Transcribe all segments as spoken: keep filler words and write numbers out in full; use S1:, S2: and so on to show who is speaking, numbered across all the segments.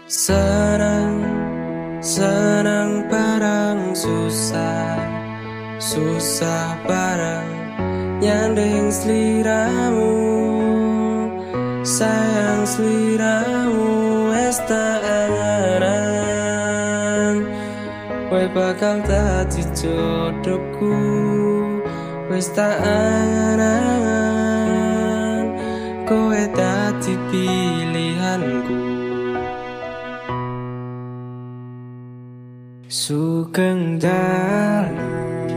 S1: Senang, senang bareng susah, susah bareng nyanding sliramu. Sayang sliramu wes tak angan, kowe bakal dadi jodohku. Wes tak angan, kowe dadi pilihanku. Sugeng dalu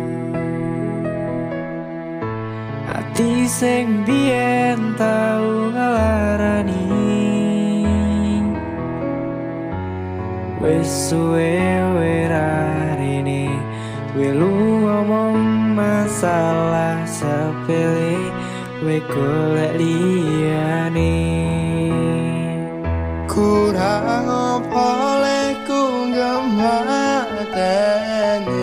S1: ati sing biyen tau ngelarani, wis suwe werarene welu ngomong masalah sepele, we golek liyane.
S2: Kurang apa leku ngemateni,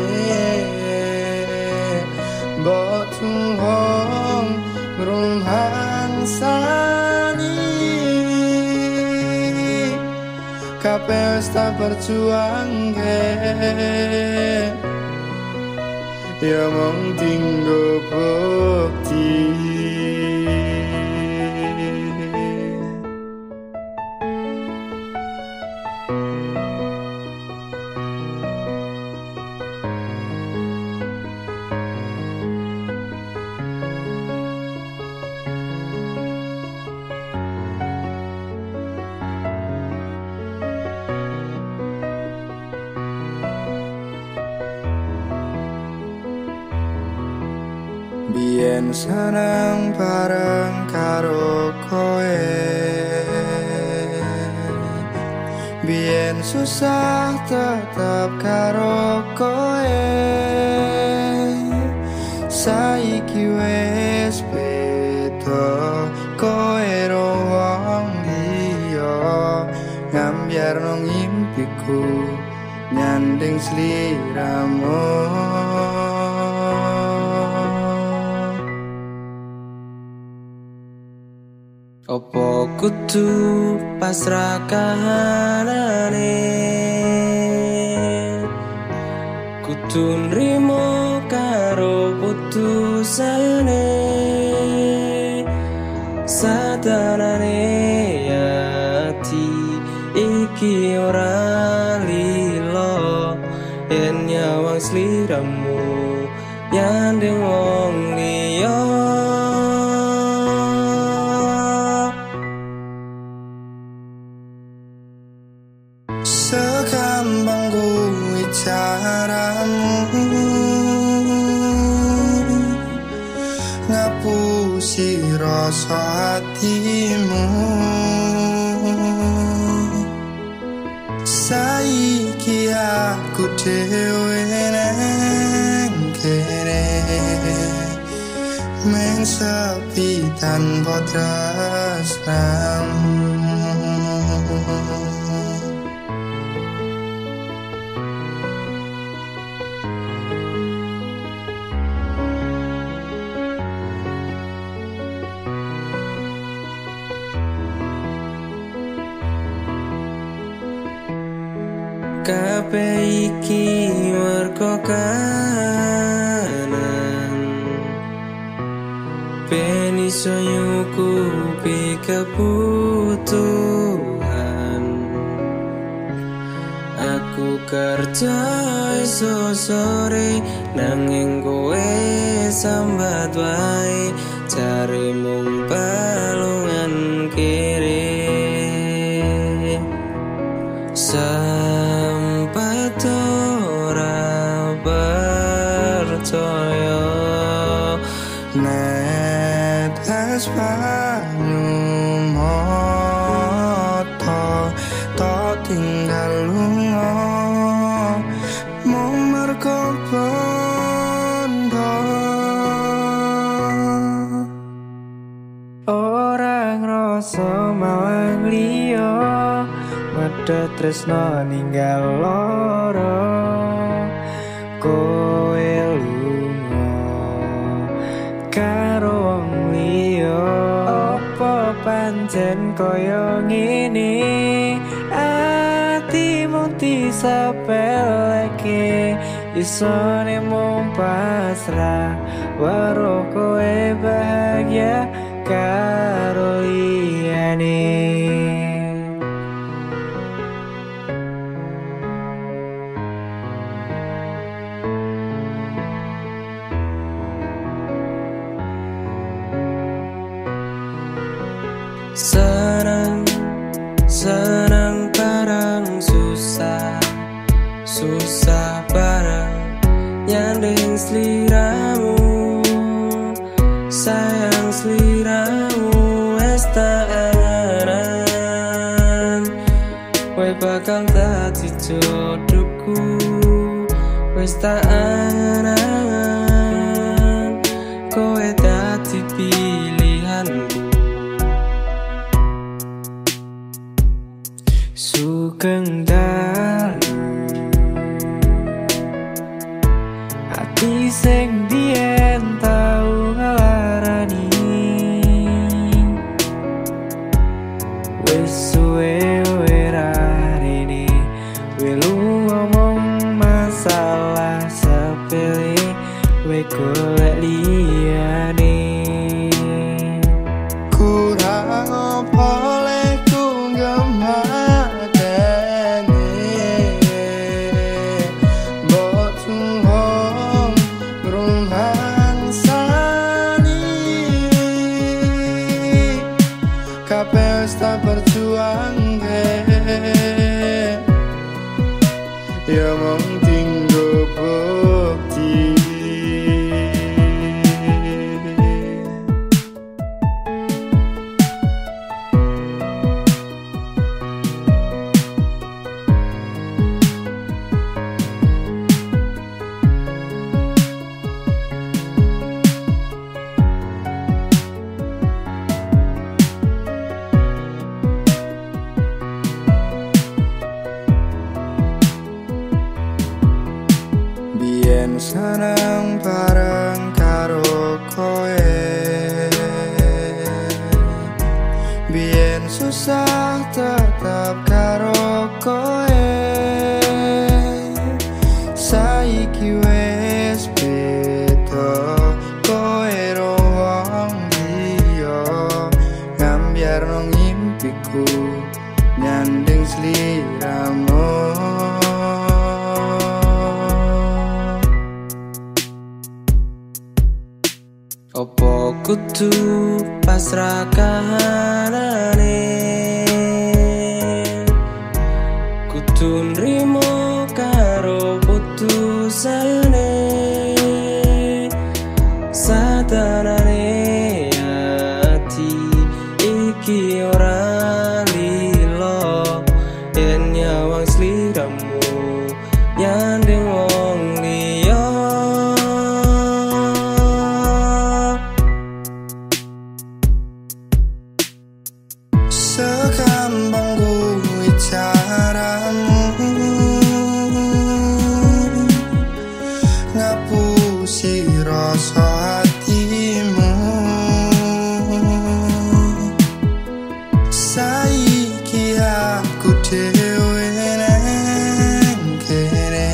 S2: mbok tungong ngrumangsani, kabeh wis tak perjuangke, ya mung tinggo bukti. Biyen seneng bareng karo kowe, biyen susah tetep karo kowe, saiki wis beda, kowe ro wong liya, ngambyar nang impiku nyanding sliramu.
S1: Opo kudu pasrah kahanane, kudu nrimo karo putusane, sadanane ati iki ora lilo, yen nyawang sliramu nyanding wong liya.
S2: Segampang kuwi caramu ngapusi rasa hatimu. Saiki aku dhewe nang kene, mung sepi tanpa tresnamu.
S1: Kabeh iki mergo kanan, ben iso nyukupi kebutuhan. Aku kerja iso sore, nanging kowe sambat wae, jare mung balungan kiri. Sampai ora percaya
S2: nek es banyu mata tak tinggal lunga, mung mergo bondo.
S1: Ora ngrasa mawang liya, medhot tresno ninggal lara, kowe lunga karo wong liya. Apa pancen kaya ngene? disapeleke isone mung pasrah weruh kowe bahagia karo liyane. Senang, senang bareng susah, susah bareng nyanding sliramu, sayang sliramu wes tak angan, kowe bakal dadi jodohku wes tak angan, kowe dadi pilihanku. Sugeng dalu ati sing biyen tau ngelarani wis suwe ora rene welu ngomong masalah sepele we golek liyane.
S2: Kurang apa lek ku tak berjuang ya mung tinggo bukti. Biyen seneng bareng karo kowe, biyen susah tetap karo kowe, saiki wes beda kowe ro wong liya ngambyarno ngimpiku nyanding sliramu.
S1: Opo kudu pasrah kahanane, kudu nrimo karo putusane, sadanane ati iki ora lilo yen nyawang sliramu nyanding wong liya.
S2: Segampang kuwi caramu ngapusi rasa hatimu, saiki aku dhewe nang kene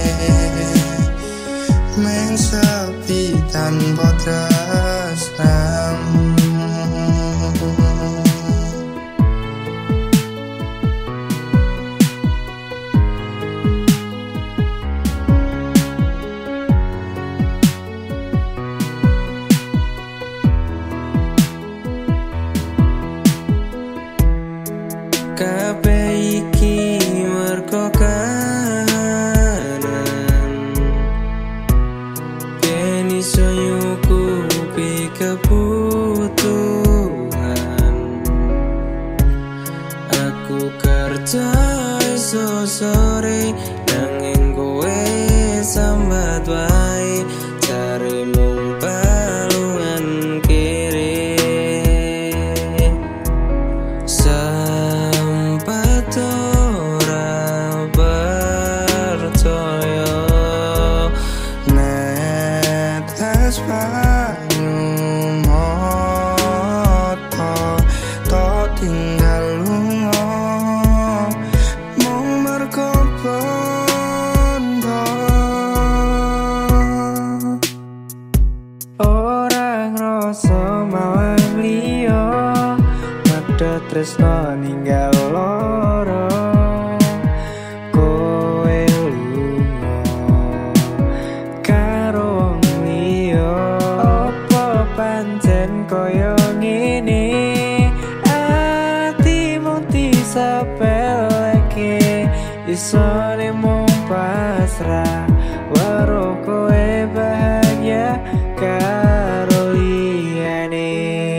S2: men sepi tanpa tresnamu.
S1: Kabeh iki mergo kahanan yen iso nyukupi kebutuhan. Aku kerja esok sore nanging kowe sambat wae cari mung balungan kiri.
S2: Tinggal lunga mung mergo
S3: padha tresno ninggal loro kowe lunga karo wong liya apa pancen koyo ngene atimu disapelke isone mung pasrah waro kowe bahagia karo liyane.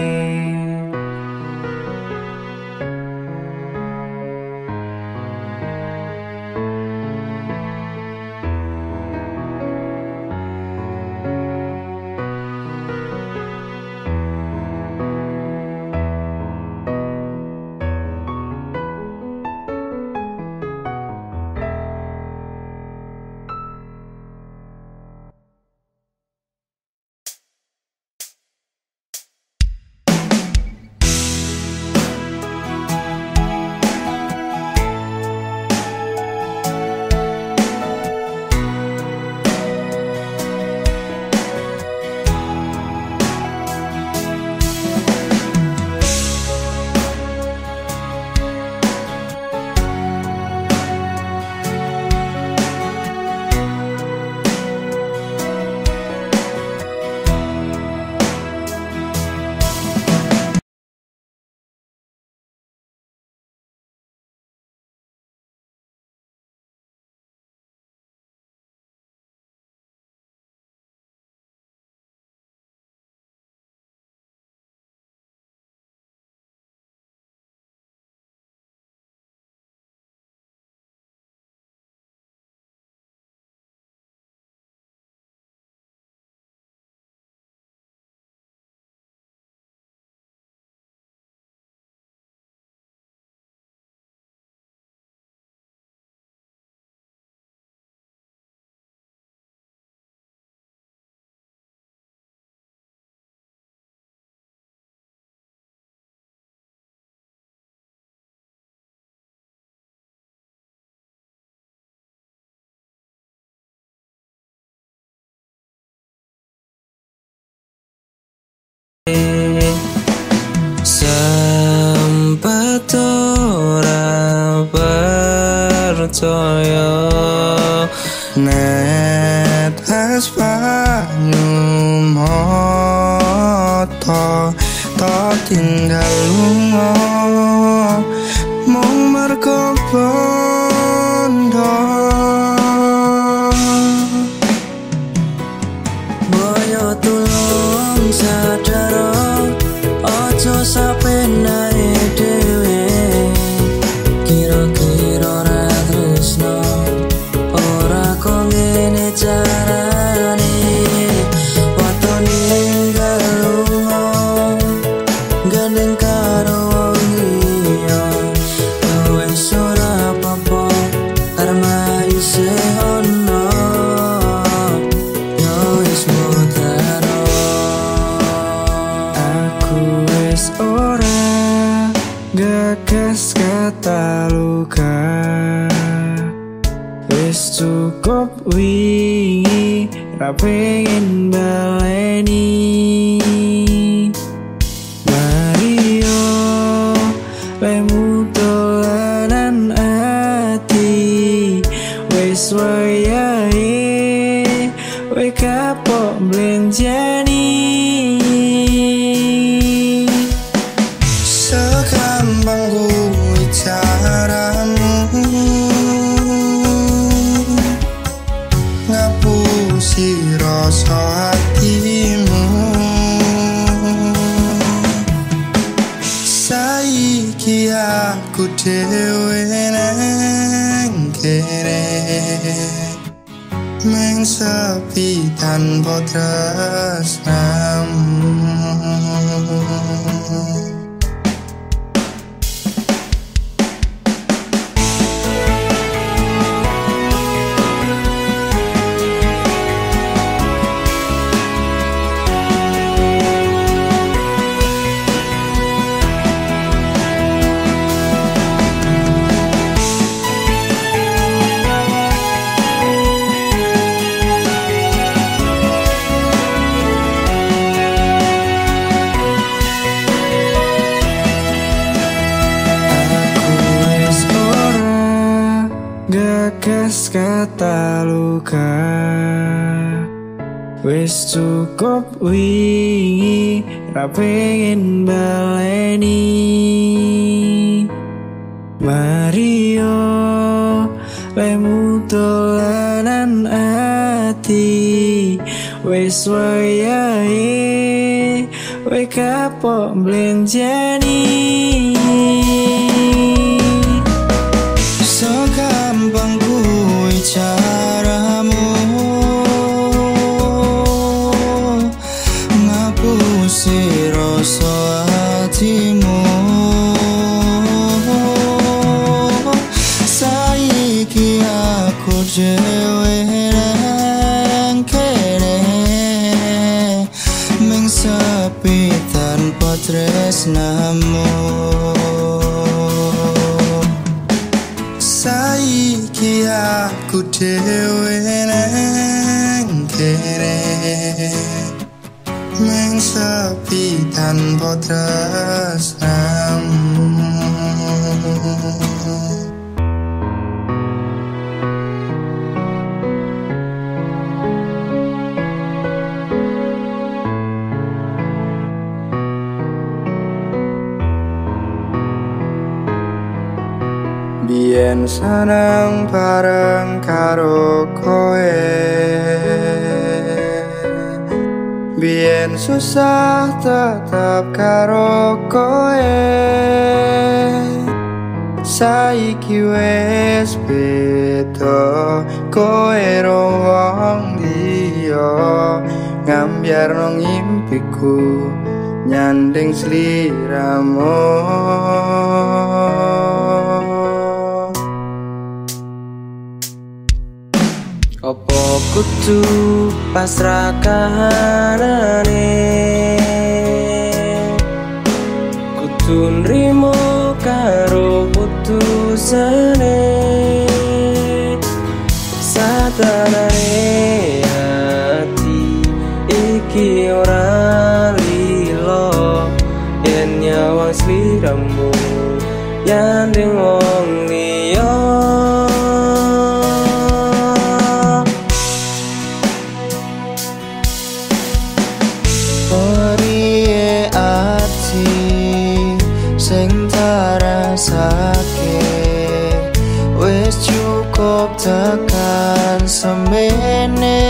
S1: Sempat ora percaya
S2: net es banyu mata tak tinggal lunga mung mergo bondo
S1: boyo tulung sadaro ojo sapenae dhewe kira-kira ra tresno ora kok ngene carane wato ninggal lunga gandeng karo wong liya wis ora apa-apa karma isih ono yo wis mutaro
S3: Aku wis ora gagas kata luka wis cukup wingi ra pengen baleni Mario lemu dolanan ati wis wayahe we kapok blenjani
S2: segampang kuwi caramu ngapusi rasa hatimu saiki aku dhewe nang kene meng sepi tanpa tresnamu.
S3: bekas kata luka. Wis cukup wingi ra pengen baleni. Mario lemu dolanan ati. Wis wayahe we kapok blenjani.
S2: Segampang kuwi caramu ngapusi rasa hatimu. Saiki aku dhewe nang kene mung sepi tanpa tresnamu. Saiki aku dhewe nang kene mung sepi tanpa tresnamu. Biyen seneng bareng karo koe, biyen susah tetap karo koe. Saiki wis beda, koe wong liya ngambyarno ngimpiku nyanding sliramu. Opo kudu pasrah kahanane, kudu nrimo karo putusane. Sadanane hati iki ora lilo, yen nyawang sliramu nyanding wong liya. Oriye ati sing tarasake wis cukup tekan semene.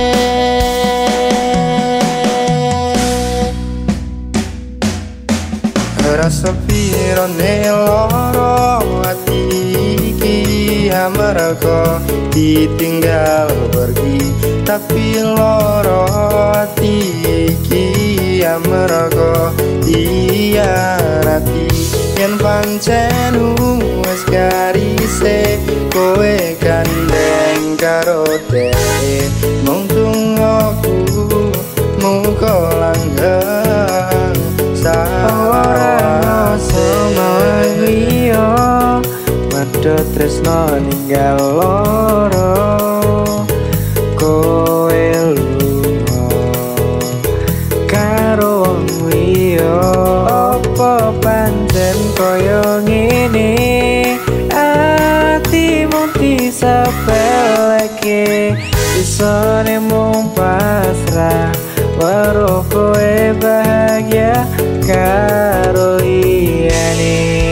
S2: Rasa pirone loro ati iki amarga ditinggal pergi, tapi loro ati iki amarga diarati. Yen pancen wis garise kowe gandeng karo dhewe, mung tunggu muga langgeng ora semawang liya. Medhot tresno ninggal loro, kowe lunga karo wong liya. Apa pancen kaya ngene, atimu disepeleke, isone mung pasrah weruh kowe bahagia karo liyane.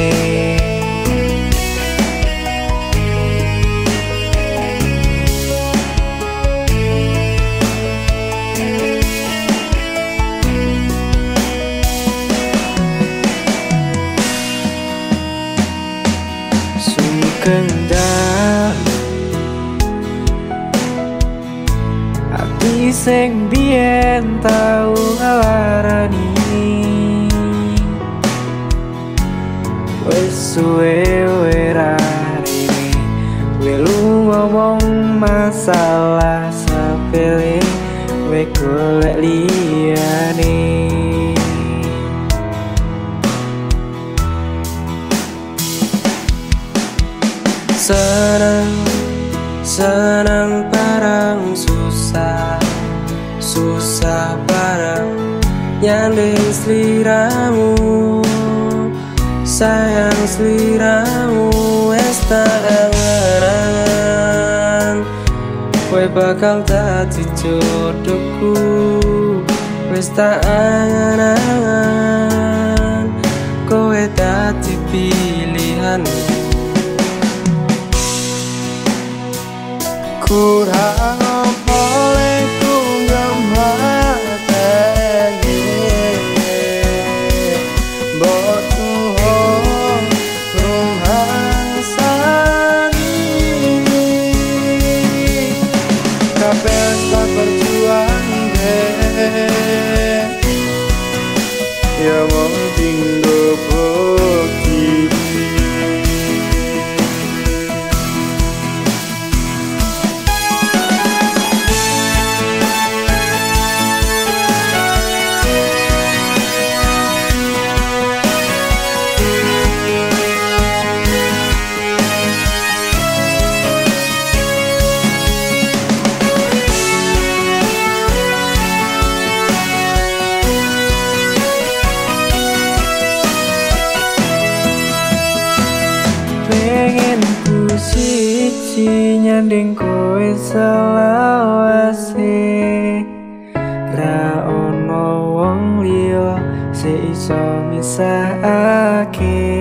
S2: Sukendang ati sing biyen tau nglarani, wis suwe ora rene we lu ngomong masalah sepele, we golek liyane. Senang, senang bareng susah, susah bareng nyanding sliramu. Sayang sliramu wis tak angen-angen. bakal dadi jodohku. Wis tak angan-angan kowe dadi pilihan. Kurang apa leku ngemateni mbok tuhon rumangsani kabeh tak berjuang deh ya mau tinggo bukti.
S3: Pengen ku siji nyanding kowe selawase, ra ono wong liya seiso misahake.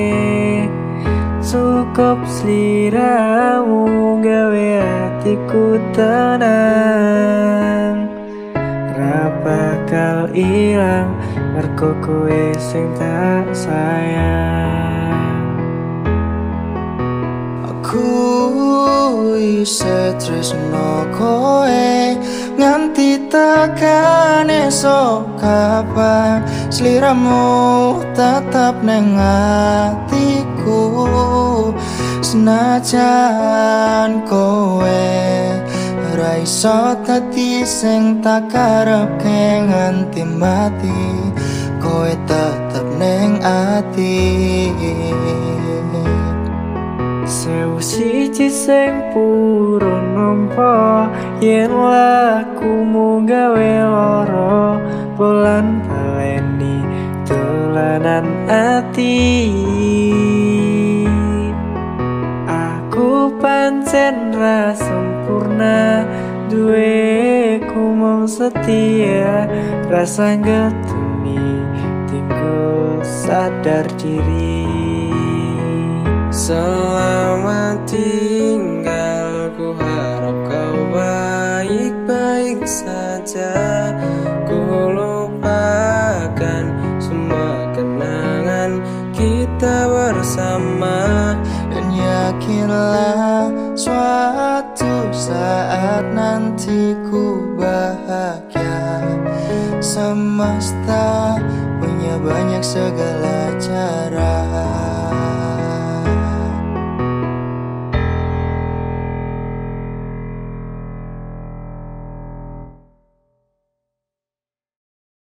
S3: Cukup sliramu gawe hatiku tenang, ra bakal ilang mergo kowe sing tak sayang.
S1: Aku isih tresno kowe nganti tekan esok kapan, sliramu tetap neng atiku. Senajan kowe ra iso dadi sing tak karepke nganti mati, kowe tetep neng ati.
S3: Sewu siji sing purun nampa yen lakumu gawe lara, bulan baleni dolanan ati. Aku pancen ra sempurna, duwe ku mung setia, rasa ngetuni tinggal sadar diri.
S2: Selamat tinggal, ku harap kau baik-baik saja. Ku lupakan semua kenangan kita bersama,
S1: dan yakinlah suatu saat nanti ku bahagia. Semesta punya banyak segala cara